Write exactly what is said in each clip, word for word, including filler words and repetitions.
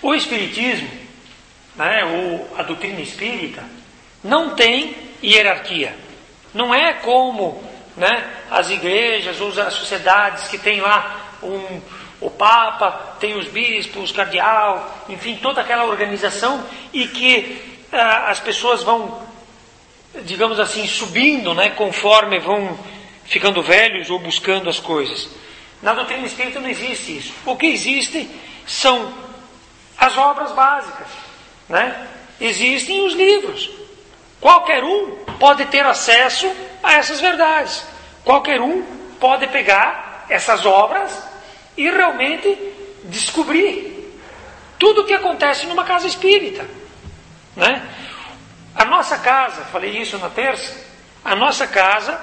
O Espiritismo, né, ou a doutrina espírita, não tem hierarquia. Não é como, né, as igrejas ou as sociedades que tem lá um, o Papa, tem os bispos, o cardeal, enfim, toda aquela organização, e que ah, as pessoas vão, digamos assim, subindo, né, conforme vão ficando velhos ou buscando as coisas. Na doutrina espírita não existe isso. O que existe são as obras básicas, né? Existem os livros. Qualquer um pode ter acesso a essas verdades. Qualquer um pode pegar essas obras e realmente descobrir tudo o que acontece numa casa espírita, né? A nossa casa, falei isso na terça, a nossa casa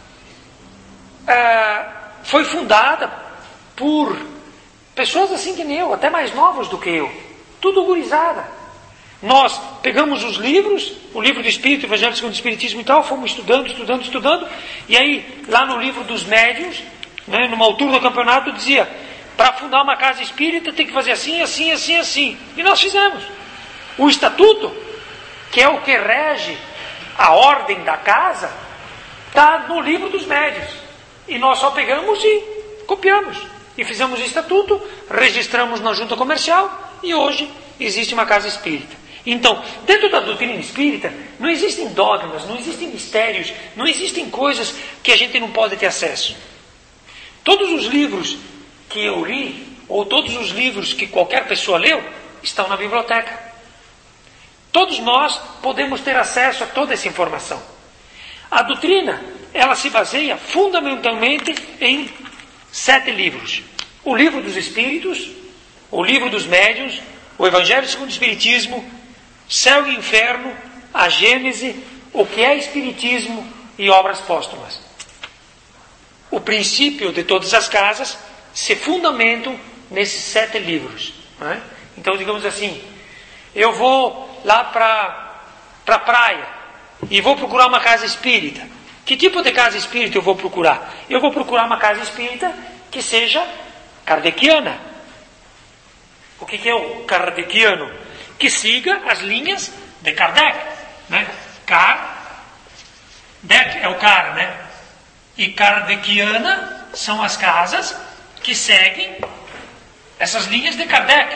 é, foi fundada por pessoas assim que nem eu, até mais novos do que eu, tudo gurizada. Nós pegamos os livros, o livro do Espírito, o Evangelho segundo o Espiritismo e tal, fomos estudando, estudando, estudando, e aí, lá no livro dos médiuns, né, numa altura do campeonato, dizia, para fundar uma casa espírita tem que fazer assim, assim, assim, assim. E nós fizemos. O estatuto, que é o que rege a ordem da casa, está no livro dos médiuns. E nós só pegamos e copiamos. E fizemos o estatuto, registramos na junta comercial, e hoje existe uma casa espírita. Então, dentro da doutrina espírita, não existem dogmas, não existem mistérios, não existem coisas que a gente não pode ter acesso. Todos os livros que eu li, ou todos os livros que qualquer pessoa leu, estão na biblioteca. Todos nós podemos ter acesso a toda essa informação. A doutrina, ela se baseia fundamentalmente em sete livros. O livro dos Espíritos, o livro dos Médiuns, o Evangelho segundo o Espiritismo, Céu e Inferno, a Gênese, o que é Espiritismo e obras póstumas. O princípio de todas as casas se fundamentam nesses sete livros, né? Então, digamos assim, eu vou lá para a praia e vou procurar uma casa espírita. Que tipo de casa espírita eu vou procurar? Eu vou procurar uma casa espírita que seja kardeciana. O que, que é o kardeciano? Que siga as linhas de Kardec, né? Kardec é o cara, né? E kardeciana são as casas que seguem essas linhas de Kardec.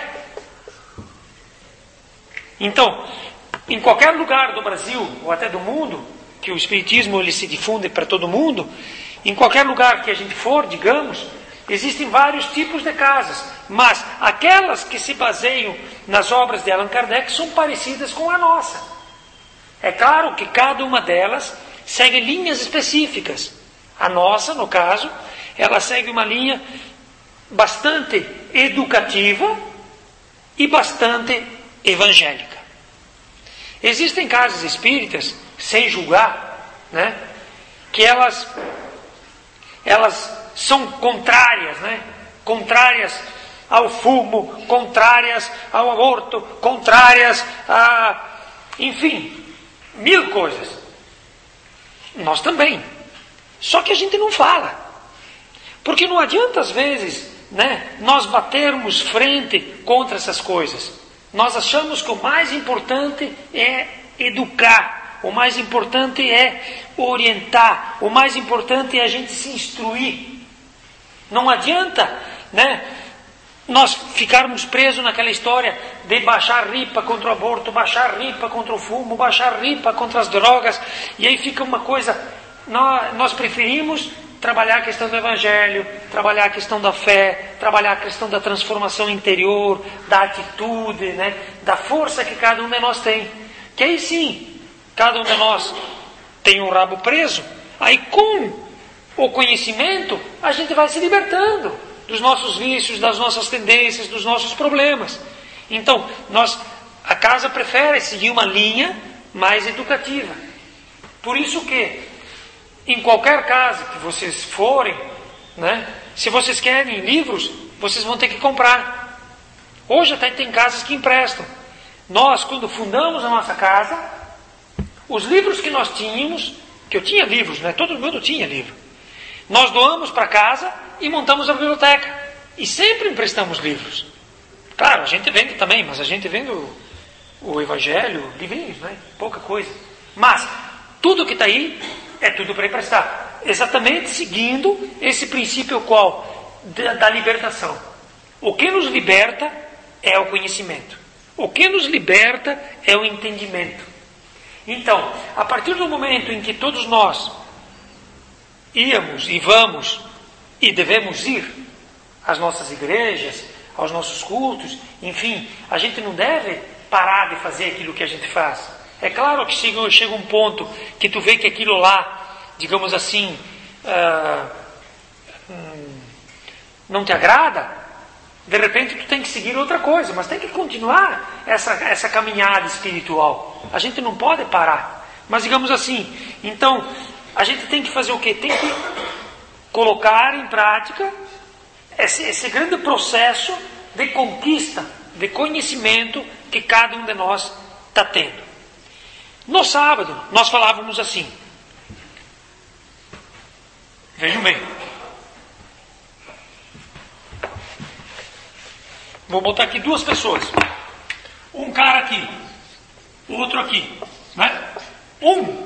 Então, em qualquer lugar do Brasil ou até do mundo, que o Espiritismo ele se difunde para todo mundo, em qualquer lugar que a gente for, digamos, existem vários tipos de casas, mas aquelas que se baseiam nas obras de Allan Kardec são parecidas com a nossa. É claro que cada uma delas segue linhas específicas. A nossa, no caso, ela segue uma linha bastante educativa e bastante evangélica. Existem casas espíritas, sem julgar, né, que elas, elas são contrárias, né, contrárias ao fumo, contrárias ao aborto, contrárias a, enfim, mil coisas. Nós também. Só que a gente não fala. Porque não adianta às vezes, né, nós batermos frente contra essas coisas. Nós achamos que o mais importante é educar, o mais importante é orientar, o mais importante é a gente se instruir. Não adianta, né, nós ficarmos presos naquela história de baixar ripa contra o aborto, baixar ripa contra o fumo, baixar ripa contra as drogas, e aí fica uma coisa, nós, nós preferimos trabalhar a questão do Evangelho, trabalhar a questão da fé, trabalhar a questão da transformação interior, da atitude, né, da força que cada um de nós tem. Que aí sim, cada um de nós tem um rabo preso, aí com o conhecimento a gente vai se libertando dos nossos vícios, das nossas tendências, dos nossos problemas. Então, nós, a casa prefere seguir uma linha mais educativa. Por isso que, em qualquer casa que vocês forem, né, se vocês querem livros, vocês vão ter que comprar. Hoje até tem casas que emprestam. Nós, quando fundamos a nossa casa, os livros que nós tínhamos, que eu tinha livros, né, todo mundo tinha livro, nós doamos para casa e montamos a biblioteca. E sempre emprestamos livros. Claro, a gente vende também, mas a gente vende o, o Evangelho, livrinhos, né? Pouca coisa. Mas tudo que está aí é tudo para emprestar. Exatamente seguindo esse princípio qual? Da, da libertação. O que nos liberta é o conhecimento. O que nos liberta é o entendimento. Então, a partir do momento em que todos nós íamos e vamos e devemos ir às nossas igrejas, aos nossos cultos, enfim, a gente não deve parar de fazer aquilo que a gente faz. É claro que chega, chega um ponto que tu vê que aquilo lá, digamos assim, uh, hum, não te agrada, de repente tu tem que seguir outra coisa, mas tem que continuar essa, essa caminhada espiritual. A gente não pode parar. Mas digamos assim, então, a gente tem que fazer o quê? Tem que colocar em prática esse, esse grande processo de conquista, de conhecimento que cada um de nós está tendo. No sábado, nós falávamos assim. Vejam bem. Vou botar aqui duas pessoas. Um cara aqui, outro aqui, né? Um.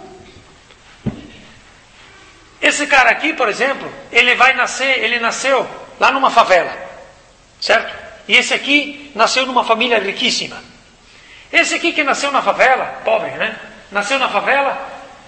Esse cara aqui, por exemplo, ele vai nascer, ele nasceu lá numa favela, certo? E esse aqui nasceu numa família riquíssima. Esse aqui que nasceu na favela, pobre, né? Nasceu na favela,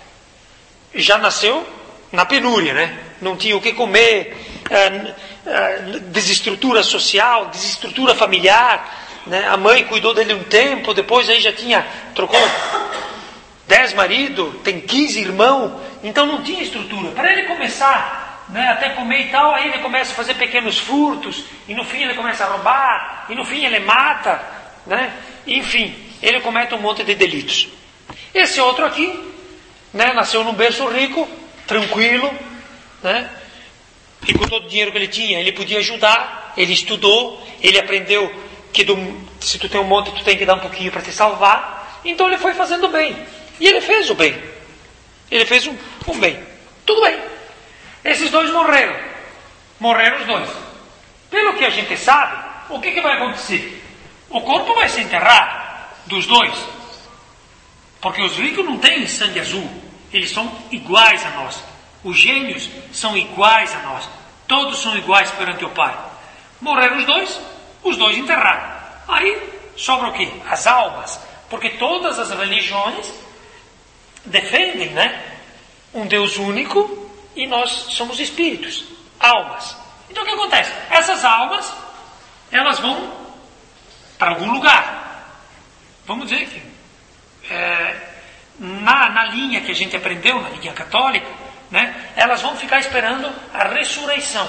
já nasceu na penúria, né? Não tinha o que comer, é, é, desestrutura social, desestrutura familiar, né? A mãe cuidou dele um tempo, depois aí já tinha, trocou dez maridos, tem quinze irmãos, então não tinha estrutura. Para ele começar, né, até comer e tal, aí ele começa a fazer pequenos furtos, e no fim ele começa a roubar, e no fim ele mata, né? Enfim, ele comete um monte de delitos. Esse outro aqui, né, nasceu num berço rico, tranquilo, né? E com todo o dinheiro que ele tinha, ele podia ajudar, ele estudou, ele aprendeu que do, se tu tem um monte, tu tem que dar um pouquinho para te salvar. Então ele foi fazendo bem. E ele fez o bem. Ele fez um, um bem. Tudo bem. Esses dois morreram. Morreram os dois. Pelo que a gente sabe, o que, que vai acontecer? O corpo vai ser enterrado dos dois. Porque os ricos não têm sangue azul. Eles são iguais a nós. Os gênios são iguais a nós. Todos são iguais perante o Pai. Morreram os dois, os dois enterraram. Aí sobra o quê? As almas. Porque todas as religiões defendem, né, um Deus único e nós somos espíritos, almas. Então o que acontece? Essas almas, elas vão para algum lugar. Vamos dizer que é, na, na linha que a gente aprendeu, na linha católica, né, elas vão ficar esperando a ressurreição,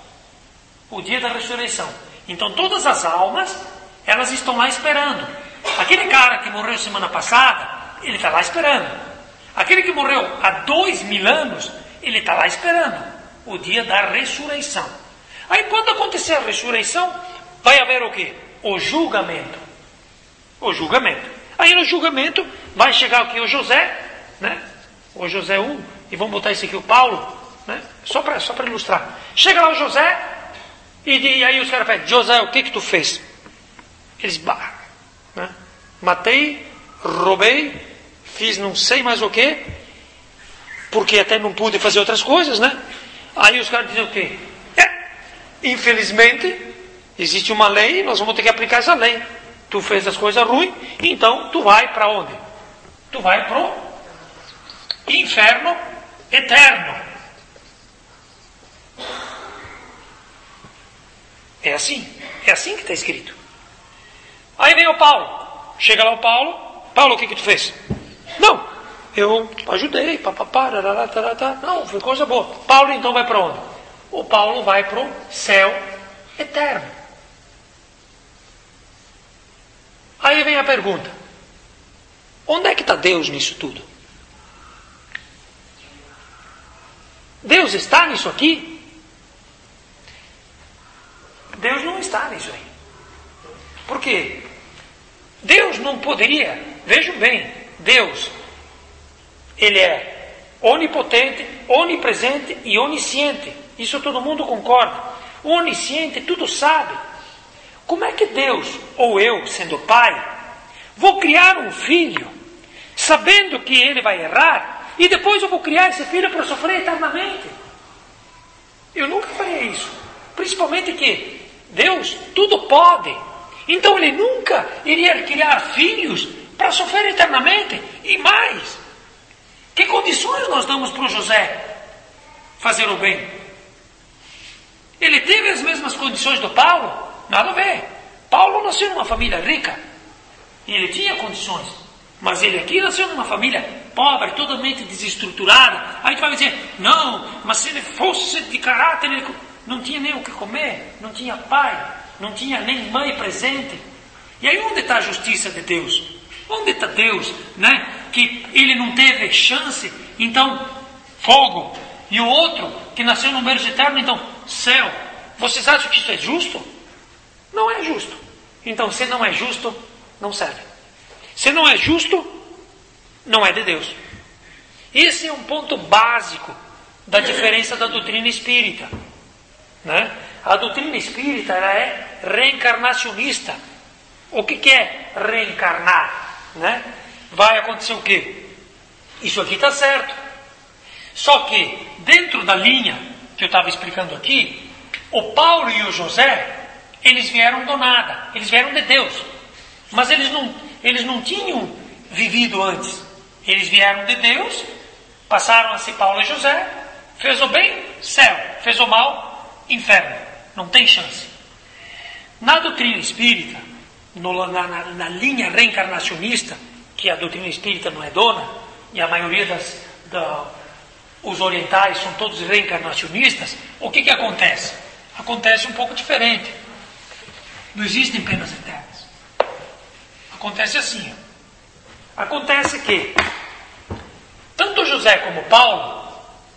o dia da ressurreição. Então todas as almas, elas estão lá esperando. Aquele cara que morreu semana passada, ele está lá esperando. Aquele que morreu há dois mil anos, ele está lá esperando o dia da ressurreição. Aí quando acontecer a ressurreição, vai haver o quê? O julgamento. O julgamento. Aí no julgamento vai chegar o quê? O José, né? O José um, e vamos botar esse aqui, o Paulo, né? Só para só para ilustrar. Chega lá o José, e, e aí os caras pedem, José, o que que tu fez? Eles, bah, né? Matei, roubei, fiz não sei mais o que, porque até não pude fazer outras coisas, né? Aí os caras dizem o quê? É, infelizmente, existe uma lei, nós vamos ter que aplicar essa lei. Tu fez as coisas ruins, então tu vai para onde? Tu vai pro inferno eterno. É assim, é assim que está escrito. Aí vem o Paulo, chega lá o Paulo, Paulo, o que que tu fez? Não, eu ajudei, papapá, tarará, tarará. Não, foi coisa boa. Paulo então vai para onde? O Paulo vai para o céu eterno. Aí vem a pergunta: onde é que está Deus nisso tudo? Deus está nisso aqui? Deus não está nisso aí. Por quê? Deus não poderia, vejam bem, Deus, Ele é onipotente, onipresente e onisciente. Isso todo mundo concorda. O onisciente tudo sabe. como é que Deus, ou eu, sendo pai, vou criar um filho, sabendo que ele vai errar, e depois eu vou criar esse filho para sofrer eternamente? Eu nunca faria isso. Principalmente que Deus tudo pode. Então ele nunca iria criar filhos para sofrer eternamente. E mais, que condições nós damos para o José fazer o bem? Ele teve as mesmas condições do Paulo? Nada a ver. Paulo nasceu numa família rica. E ele tinha condições. Mas ele aqui nasceu numa família pobre, totalmente desestruturada. Aí a gente vai dizer, não, mas se ele fosse de caráter, ele não tinha nem o que comer, não tinha pai, não tinha nem mãe presente. E aí onde está a justiça de Deus? Onde está Deus, né? Que ele não teve chance, então fogo. E o outro, que nasceu no berço eterno, então céu. Vocês acham que isso é justo? Não é justo. Então se não é justo, não serve. Se não é justo, não é de Deus. Esse é um ponto básico da diferença da doutrina espírita, né? A doutrina espírita, ela é reencarnacionista. O que, que é reencarnar, né? Vai acontecer o quê? Isso aqui está certo. Só que dentro da linha que eu estava explicando aqui, o Paulo e o José, eles vieram do nada, eles vieram de Deus. Mas eles não, eles não tinham vivido antes. Eles vieram de Deus, passaram a ser Paulo e José, fez o bem, céu, fez o mal, inferno. Não tem chance. Na doutrina espírita, no, na, na, na linha reencarnacionista, que a doutrina espírita não é dona, e a maioria das... Da, os orientais são todos reencarnacionistas, o que, que acontece? Acontece um pouco diferente. Não existem penas eternas. Acontece assim. Acontece que tanto José como Paulo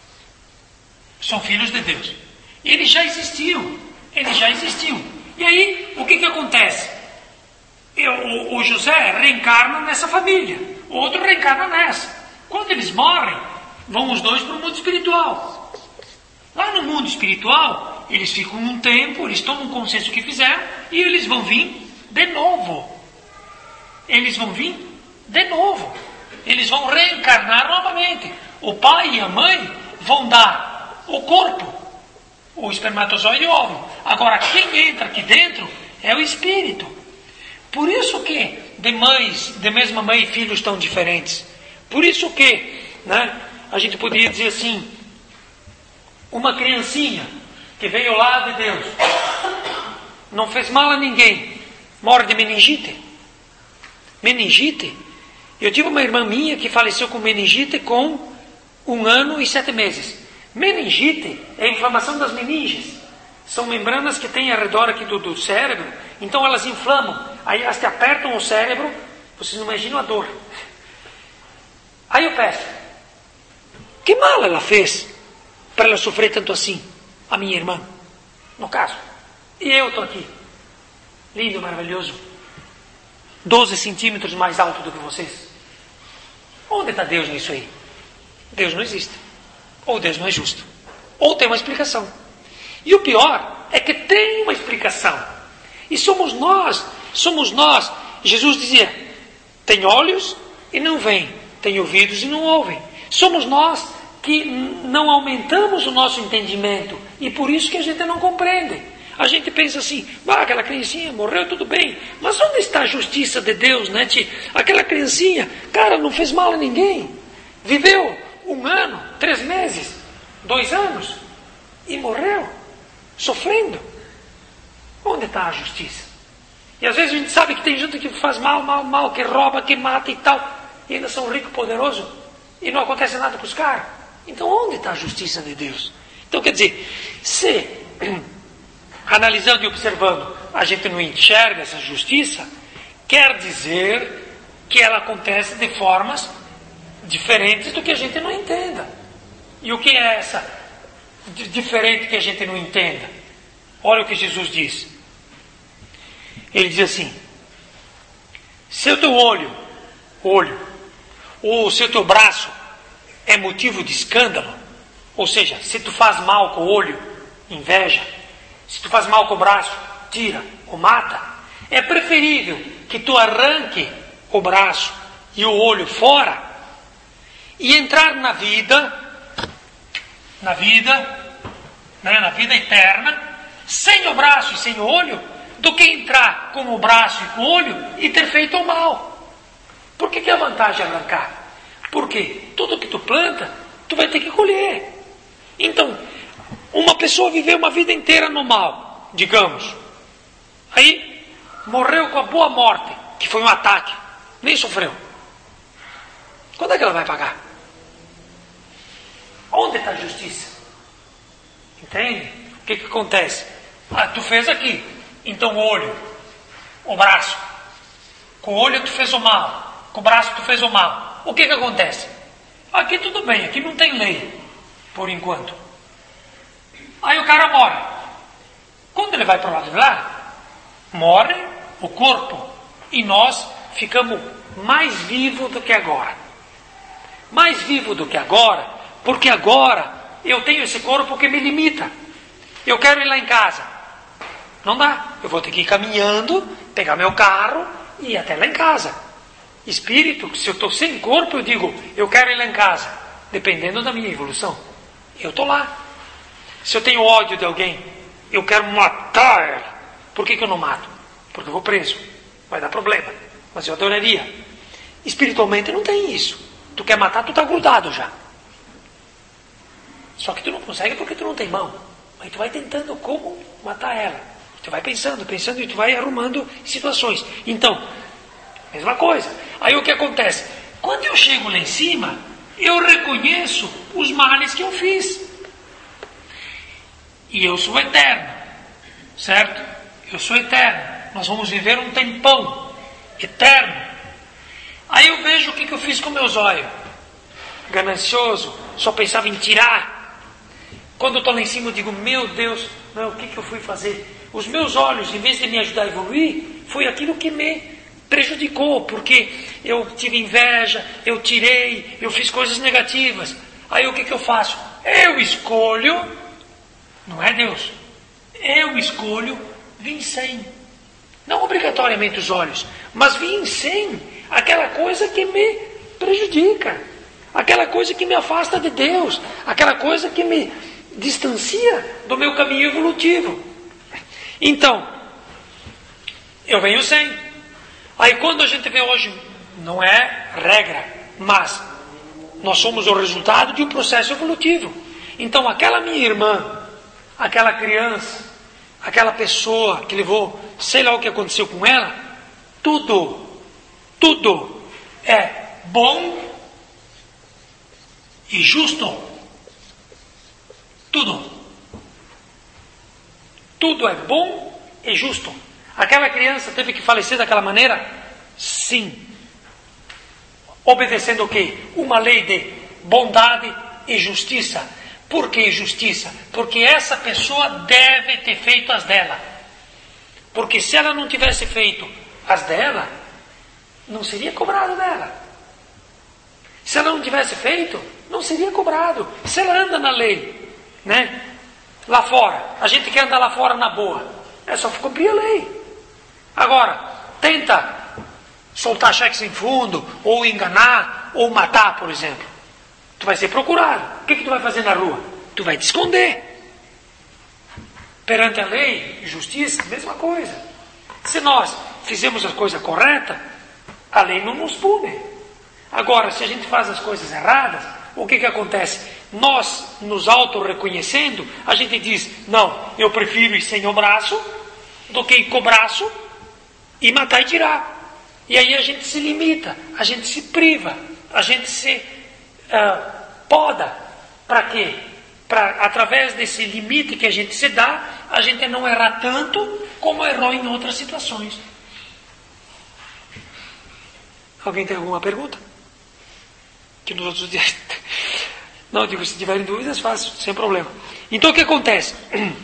são filhos de Deus. Eles já existiam. Eles já existiam. E aí, o que, que acontece? Eu, o, o José reencarna nessa família. O outro reencarna nessa. Quando eles morrem, vão os dois para o mundo espiritual. Lá no mundo espiritual, eles ficam um tempo, eles tomam consciência do que fizeram, e eles vão vir de novo. Eles vão vir de novo. Eles vão reencarnar novamente. O pai e a mãe vão dar o corpo, o espermatozoide e o óvulo. Agora, quem entra aqui dentro é o espírito. Por isso que de mães, de mesma mãe e filhos tão diferentes. Por isso que, né, a gente poderia dizer assim, uma criancinha que veio lá de Deus, não fez mal a ninguém, morre de meningite. Meningite? Eu tive uma irmã minha que faleceu com meningite com um ano e sete meses. Meningite é a inflamação das meninges. São membranas que tem ao redor aqui do, do cérebro, então elas inflamam. Aí elas te apertam o cérebro, vocês não imaginam a dor. Aí eu peço, que mal ela fez para ela sofrer tanto assim? A minha irmã, no caso. E eu estou aqui, lindo, maravilhoso, doze centímetros mais alto do que vocês. Onde está Deus nisso aí? Deus não existe. Ou Deus não é justo. Ou tem uma explicação. E o pior é que tem uma explicação. E somos nós, somos nós. Jesus dizia, tem olhos e não veem, tem ouvidos e não ouvem. Somos nós que não aumentamos o nosso entendimento. E por isso que a gente não compreende. A gente pensa assim, ah, aquela criancinha morreu, tudo bem. Mas onde está a justiça de Deus, né, tia? Aquela criancinha, cara, não fez mal a ninguém. Viveu um ano, três meses, dois anos e morreu, sofrendo. Onde está a justiça? E às vezes a gente sabe que tem gente que faz mal, mal, mal, que rouba, que mata e tal, e ainda são ricos, poderosos, e não acontece nada com os caras. Então onde está a justiça de Deus? Então quer dizer, se analisando e observando a gente não enxerga essa justiça, quer dizer que ela acontece de formas diferentes do que a gente não entenda. E o que é essa diferente que a gente não entenda? Olha o que Jesus diz. Ele diz assim, se o teu olho, olho, ou se o teu braço é motivo de escândalo, ou seja, se tu faz mal com o olho, inveja, se tu faz mal com o braço, tira ou mata, é preferível que tu arranque o braço e o olho fora e entrar na vida, na vida, né, na vida eterna, sem o braço e sem o olho, do que entrar com o braço e com o olho e ter feito o mal. Por que, que é a vantagem arrancar? Porque tudo que tu planta, tu vai ter que colher. Então, uma pessoa viveu uma vida inteira no mal, digamos. Aí, morreu com a boa morte, que foi um ataque. Nem sofreu. Quando é que ela vai pagar? Onde está a justiça? Entende? O que, que acontece? Ah, tu fez aqui. Então o olho, o braço. Com o olho tu fez o mal. Com o braço tu fez o mal. O que, que acontece? Aqui tudo bem, aqui não tem lei. Por enquanto. Aí o cara morre. Quando ele vai para o lado de lá, morre o corpo. E nós ficamos mais vivos do que agora. Mais vivo do que agora, porque agora eu tenho esse corpo que me limita. Eu quero ir lá em casa. Não dá. Eu vou ter que ir caminhando, pegar meu carro e ir até lá em casa. Espírito, se eu estou sem corpo, eu digo, eu quero ir lá em casa. Dependendo da minha evolução. Eu estou lá. Se eu tenho ódio de alguém, eu quero matar ela. Por que, que eu não mato? Porque eu vou preso. Vai dar problema. Mas eu adoraria. Espiritualmente não tem isso. Tu quer matar, tu está grudado já. Só que tu não consegue porque tu não tem mão. Mas tu vai tentando como matar ela. Tu vai pensando, pensando e tu vai arrumando situações. Então, mesma coisa. Aí o que acontece? Quando eu chego lá em cima, eu reconheço os males que eu fiz. E eu sou eterno. Certo? Eu sou eterno. Nós vamos viver um tempão eterno. Aí eu vejo o que, que eu fiz com meus olhos. Ganancioso, só pensava em tirar. Quando eu estou lá em cima eu digo, meu Deus, não, o que, que eu fui fazer? Os meus olhos, em vez de me ajudar a evoluir, foi aquilo que me prejudicou, porque eu tive inveja, eu tirei, eu fiz coisas negativas. Aí o que, que eu faço? Eu escolho, não é Deus, eu escolho vir sem. Não obrigatoriamente os olhos, mas vir sem aquela coisa que me prejudica, aquela coisa que me afasta de Deus, aquela coisa que me distancia do meu caminho evolutivo. Então, eu venho sem. Aí quando a gente vê hoje, não é regra, mas nós somos o resultado de um processo evolutivo. Então aquela minha irmã, aquela criança, aquela pessoa que levou, sei lá o que aconteceu com ela, tudo Tudo é bom e justo. Tudo. Tudo é bom e justo. Aquela criança teve que falecer daquela maneira? Sim. Obedecendo o quê? Uma lei de bondade e justiça. Por que justiça? Porque essa pessoa deve ter feito as dela. Porque se ela não tivesse feito as dela, não seria cobrado dela. Se ela não tivesse feito, não seria cobrado. Se ela anda na lei, né? Lá fora, a gente quer andar lá fora na boa, é só cumprir a lei. Agora, tenta soltar cheque sem fundo, ou enganar, ou matar, por exemplo. Tu vai ser procurado. O que, que tu vai fazer na rua? Tu vai te esconder. Perante a lei e justiça, mesma coisa. Se nós fizemos as coisas corretas, a lei não nos pune. Agora, se a gente faz as coisas erradas, o que, que acontece? Nós, nos auto-reconhecendo, a gente diz, não, eu prefiro ir sem o braço do que ir com o braço e matar e tirar. E aí a gente se limita, a gente se priva, a gente se uh, poda. Para quê? Para, através desse limite que a gente se dá, a gente não errar tanto como errou em outras situações. Alguém tem alguma pergunta? Que nos outros dias... Não, digo, se tiverem dúvidas, faço, sem problema. Então o que acontece?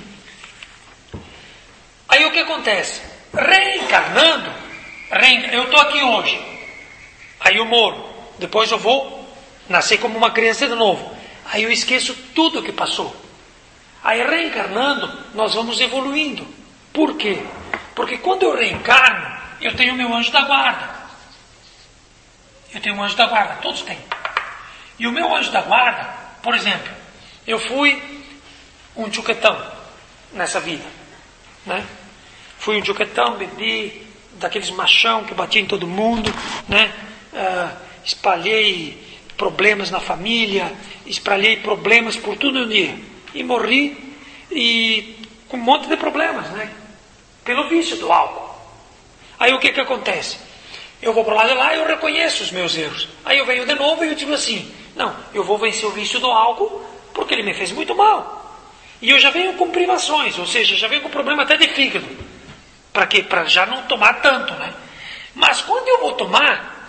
Aí o que acontece? Reencarnando, reenc... eu estou aqui hoje, aí eu morro, depois eu vou nascer como uma criança de novo, aí eu esqueço tudo que passou. Aí reencarnando, nós vamos evoluindo. Por quê? Porque quando eu reencarno, eu tenho o meu anjo da guarda. Eu tenho um anjo da guarda, todos têm. E o meu anjo da guarda, por exemplo, eu fui um chuquetão nessa vida, né? Fui um chuquetão, bebi, daqueles machão que batia em todo mundo, né? Uh, espalhei problemas na família, espalhei problemas por tudo no dia. E morri e com um monte de problemas, né? Pelo vício do álcool. Aí o que que acontece? Eu vou para lá de lá e eu reconheço os meus erros. Aí eu venho de novo e eu digo assim, não, eu vou vencer o vício do álcool porque ele me fez muito mal. E eu já venho com privações, ou seja, já venho com problema até de fígado. Para quê? Para já não tomar tanto, né? Mas quando eu vou tomar,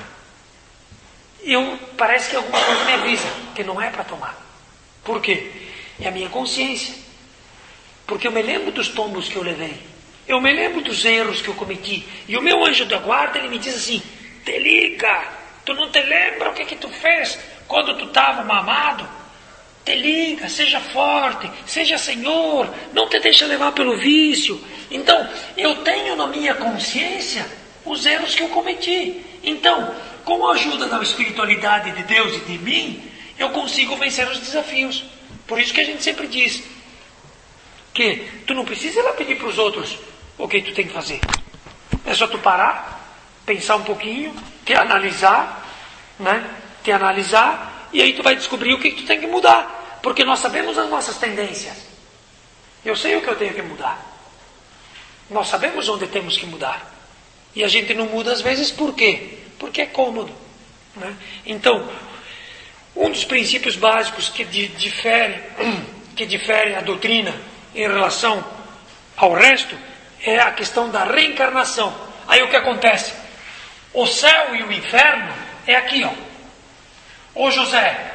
eu, parece que alguma coisa me avisa que não é para tomar. Por quê? É a minha consciência. Porque eu me lembro dos tombos que eu levei. Eu me lembro dos erros que eu cometi. E o meu anjo da guarda, ele me diz assim, te liga, tu não te lembra o que que tu fez quando tu estava mamado? Te liga, seja forte, seja senhor, não te deixa levar pelo vício. Então, eu tenho na minha consciência os erros que eu cometi. Então, com a ajuda da espiritualidade de Deus e de mim, eu consigo vencer os desafios. Por isso que a gente sempre diz que tu não precisa ir lá pedir para os outros o que tu tem que fazer. É só tu parar, pensar um pouquinho, te analisar, né? Te analisar, e aí tu vai descobrir o que tu tem que mudar. Porque nós sabemos as nossas tendências. Eu sei o que eu tenho que mudar. Nós sabemos onde temos que mudar. E a gente não muda às vezes por quê? Porque é cômodo, né? Então, um dos princípios básicos que difere, que difere a doutrina em relação ao resto é a questão da reencarnação. Aí o que acontece? O céu e o inferno é aqui, ó. O José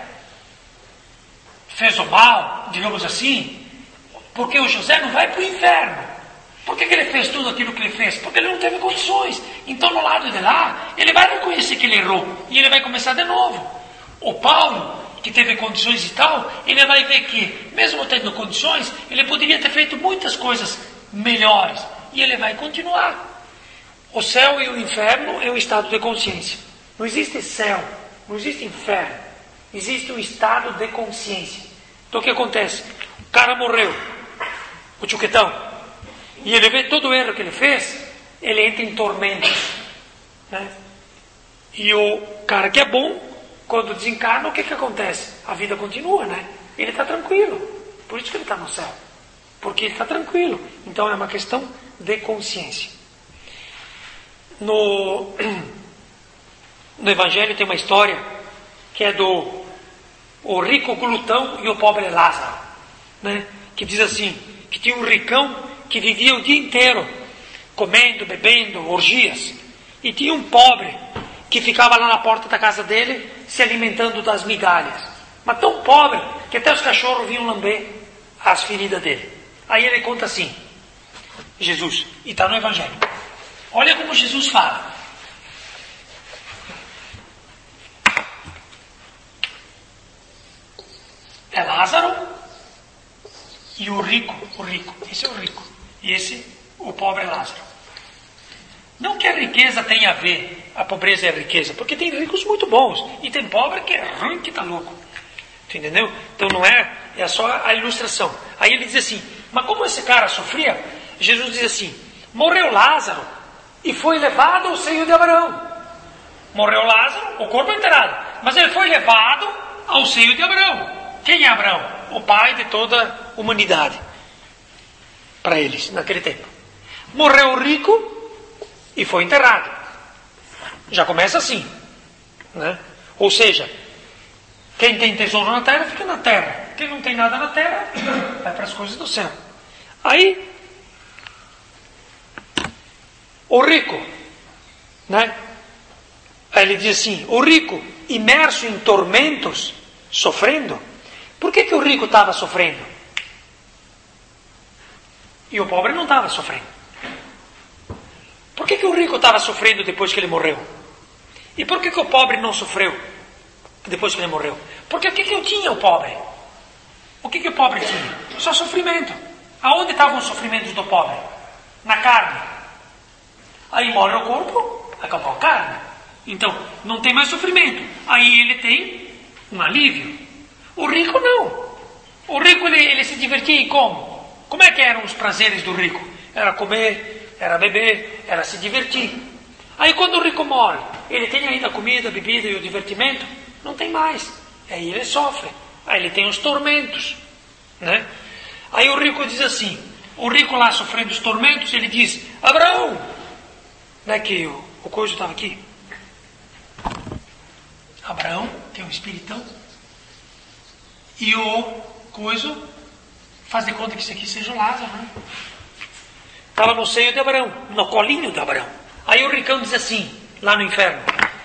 fez o mal, digamos assim, porque o José não vai para o inferno. Por que que ele fez tudo aquilo que ele fez? Porque ele não teve condições. Então, no lado de lá, ele vai reconhecer que ele errou e ele vai começar de novo. O Paulo, que teve condições e tal, ele vai ver que, mesmo tendo condições, ele poderia ter feito muitas coisas melhores. E ele vai continuar. O céu e o inferno é um estado de consciência. Não existe céu, não existe inferno. Existe um estado de consciência. Então o que acontece? O cara morreu, o chuquetão, e ele vê todo o erro que ele fez, ele entra em tormentos, né? E o cara que é bom, quando desencarna, o que que acontece? A vida continua, né? Ele está tranquilo. Por isso que ele está no céu. Porque ele está tranquilo. Então é uma questão de consciência. No, no Evangelho tem uma história que é do o rico glutão e o pobre Lázaro, né? Que diz assim, que tinha um ricão que vivia o dia inteiro comendo, bebendo, orgias. E tinha um pobre que ficava lá na porta da casa dele se alimentando das migalhas. Mas tão pobre que até os cachorros vinham lamber as feridas dele. Aí ele conta assim, Jesus, e está no Evangelho. Olha como Jesus fala. É Lázaro e o rico, o rico, esse é o rico. E esse, o pobre Lázaro. Não que a riqueza tenha a ver, a pobreza e a riqueza, porque tem ricos muito bons, e tem pobre que é ruim que está louco. Entendeu? Então não é, é só a ilustração. Aí ele diz assim, mas como esse cara sofria, Jesus diz assim, morreu Lázaro e foi levado ao seio de Abraão. Morreu Lázaro, o corpo enterrado, mas ele foi levado ao seio de Abraão. Quem é Abraão? O pai de toda a humanidade. Para eles, naquele tempo. Morreu o rico e foi enterrado. Já começa assim, né? Ou seja, quem tem tesouro na terra, fica na terra. Quem não tem nada na terra, vai para as coisas do céu. Aí, o rico, né? Aí ele diz assim, o rico, imerso em tormentos, sofrendo. Por que que o rico estava sofrendo? E o pobre não estava sofrendo. Por que que o rico estava sofrendo depois que ele morreu? E por que que o pobre não sofreu depois que ele morreu? Porque o que que eu tinha, o pobre? O que que o pobre tinha? Só sofrimento. Aonde estavam os sofrimentos do pobre? na carne. Aí morre o corpo, acabou a carne. Então, não tem mais sofrimento. Aí ele tem um alívio. O rico não. O rico, ele, ele se divertia e como? Como é que eram os prazeres do rico? Era comer, era beber, era se divertir. Aí quando o rico morre, ele tem ainda a comida, a bebida e o divertimento? Não tem mais. Aí ele sofre. Aí ele tem os tormentos, né? Aí o rico diz assim, o rico lá sofrendo os tormentos, ele diz, Abraão, não é que o, o coisa estava aqui? Abraão tem um espiritão e o coisa faz de conta que isso aqui seja o Lázaro, né? Estava no seio de Abraão, no colinho de Abraão. Aí o ricão diz assim, lá no inferno,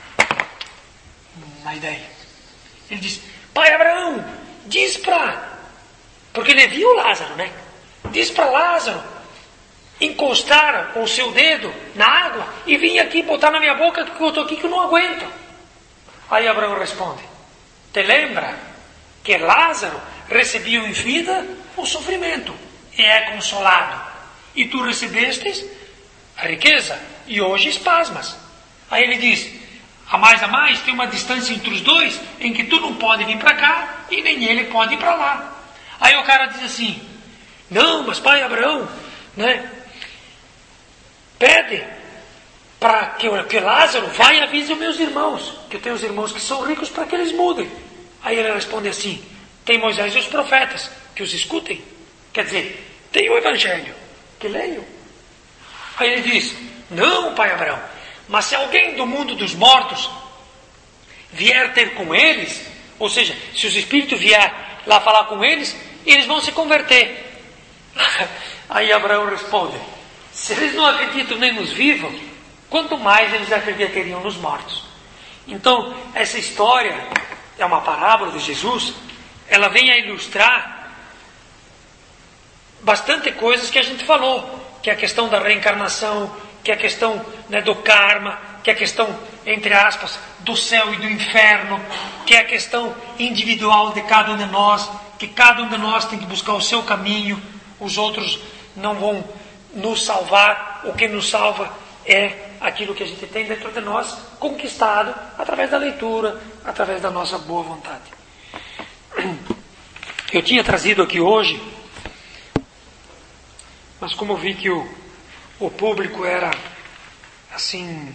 uma ideia, ele diz, pai Abraão, diz para, porque ele viu Lázaro, né? Diz para Lázaro encostar o seu dedo na água e vir aqui botar na minha boca que eu estou aqui que eu não aguento. Aí Abraão responde, te lembra que Lázaro recebeu em vida o sofrimento e é consolado. E tu recebestes a riqueza e hoje espasmas. Aí ele diz, a mais a mais tem uma distância entre os dois em que tu não pode vir para cá e nem ele pode ir para lá. Aí o cara diz assim, não, mas pai Abraão, né, pede para que, que Lázaro vá e avise os meus irmãos, que eu tenho os irmãos que são ricos para que eles mudem. Aí ele responde assim, tem Moisés e os profetas, que os escutem. Quer dizer, tem o Evangelho, que leiam. Aí ele diz, não, pai Abraão, mas se alguém do mundo dos mortos vier ter com eles, ou seja, se os espíritos vier lá falar com eles, eles vão se converter. Aí Abraão responde, se eles não acreditam nem nos vivos, quanto mais eles acreditariam nos mortos. Então, essa história é uma parábola de Jesus, ela vem a ilustrar bastante coisas que a gente falou, que é a questão da reencarnação, que é a questão, né, do karma, que é a questão, entre aspas, do céu e do inferno, que é a questão individual de cada um de nós, que cada um de nós tem que buscar o seu caminho, os outros não vão nos salvar, o que nos salva é aquilo que a gente tem dentro de nós, conquistado através da leitura, através da nossa boa vontade. Eu tinha trazido aqui hoje, mas como eu vi que o, o público era assim,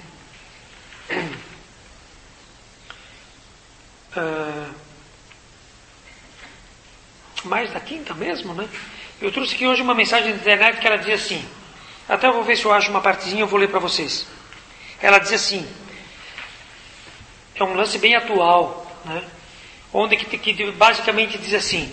uh, mais da quinta mesmo, né? Eu trouxe aqui hoje uma mensagem da internet que ela diz assim, até eu vou ver se eu acho uma partezinha, eu vou ler para vocês. Ela diz assim, é um lance bem atual, né? Onde que, que basicamente diz assim,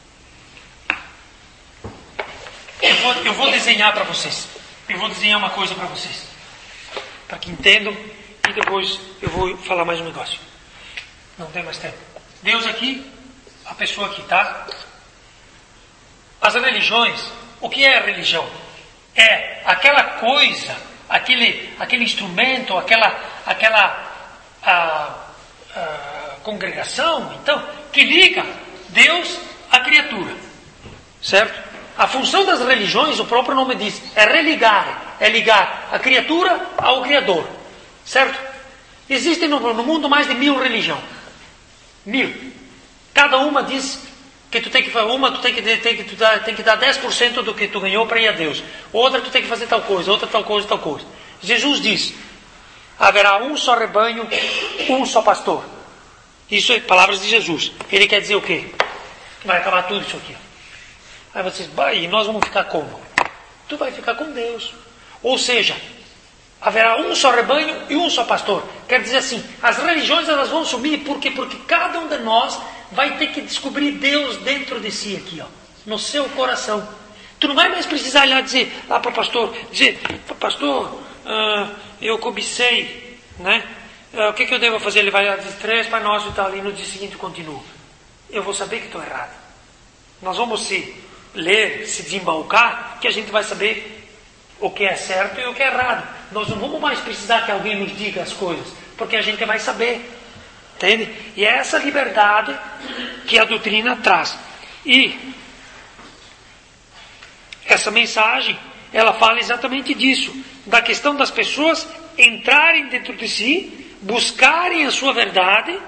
eu vou, eu vou desenhar para vocês, eu vou desenhar uma coisa para vocês, para que entendam, e depois eu vou falar mais um negócio. Não tem mais tempo. Deus aqui, a pessoa aqui, tá? As religiões, o que é a religião? É aquela coisa, aquele, aquele instrumento, aquela, aquela a, a congregação, então, que liga Deus à criatura, certo? A função das religiões, o próprio nome diz, é religar, é ligar a criatura ao Criador, certo? Existem no, no mundo mais de mil religiões, mil. Cada uma diz que tu tem que fazer, uma tu tem que, tem que, tu dá, tem que dar dez por cento do que tu ganhou para ir a Deus, outra tu tem que fazer tal coisa, outra tal coisa, tal coisa. Jesus diz, haverá um só rebanho, um só pastor. Isso é palavras de Jesus. Ele quer dizer o quê? Vai acabar tudo isso aqui. Aí vocês, e nós vamos ficar como? Tu vai ficar com Deus. Ou seja, haverá um só rebanho e um só pastor. Quer dizer assim, as religiões elas vão sumir, por quê? Porque cada um de nós vai ter que descobrir Deus dentro de si aqui, ó, no seu coração. Tu não vai mais precisar ir lá dizer, lá para o pastor, dizer, pastor, uh, eu cobicei, né? Uh, o que, que eu devo fazer? Ele vai lá dizer, três para nós e tal, e no dia seguinte eu continuo. Eu vou saber que estou errado. Nós vamos se ler, se desembalcar, que a gente vai saber o que é certo e o que é errado. Nós não vamos mais precisar que alguém nos diga as coisas, porque a gente vai saber. Entende? E é essa liberdade que a doutrina traz. E essa mensagem, ela fala exatamente disso, da questão das pessoas entrarem dentro de si, buscarem a sua verdade.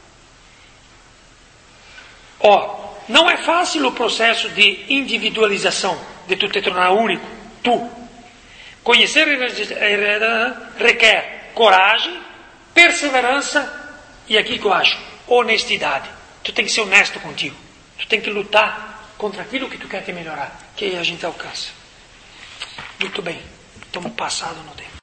Ó, não é fácil o processo de individualização, de tu te tornar único, tu. Conhecer requer coragem, perseverança e aqui que eu acho, honestidade. Tu tem que ser honesto contigo. Tu tem que lutar contra aquilo que tu quer te melhorar, que aí a gente alcança. Muito bem, estamos passados no tempo.